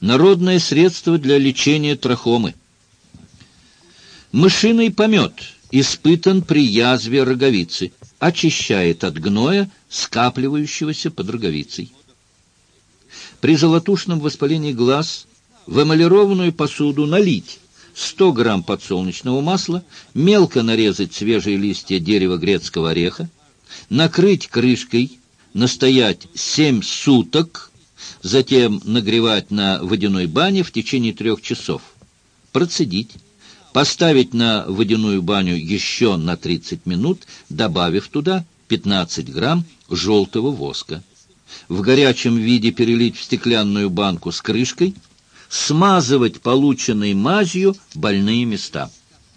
Народное средство для лечения трахомы. Мышиный помет испытан при язве роговицы, очищает от гноя, скапливающегося под роговицей. При золотушном воспалении глаз в эмалированную посуду налить 100 грамм подсолнечного масла, мелко нарезать свежие листья дерева грецкого ореха, накрыть крышкой, настоять 7 суток, затем нагревать на водяной бане в течение 3 часов, процедить, поставить на водяную баню еще на 30 минут, добавив туда 15 грамм желтого воска. В горячем виде перелить в стеклянную банку с крышкой, смазывать полученной мазью больные места.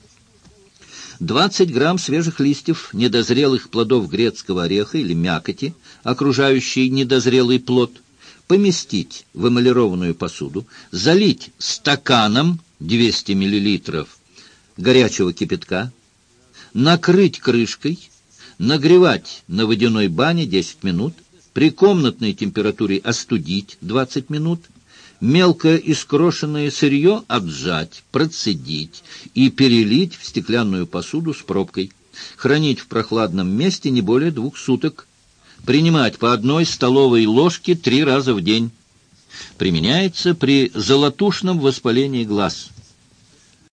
20 грамм свежих листьев недозрелых плодов грецкого ореха или мякоти, окружающей недозрелый плод, поместить в эмалированную посуду, залить стаканом 200 мл горячего кипятка, накрыть крышкой, нагревать на водяной бане 10 минут, при комнатной температуре остудить 20 минут, мелко искрошенное сырье отжать, процедить и перелить в стеклянную посуду с пробкой. Хранить в прохладном месте не более 2 суток. Принимать по 1 столовой ложке 3 раза в день. Применяется при золотушном воспалении глаз.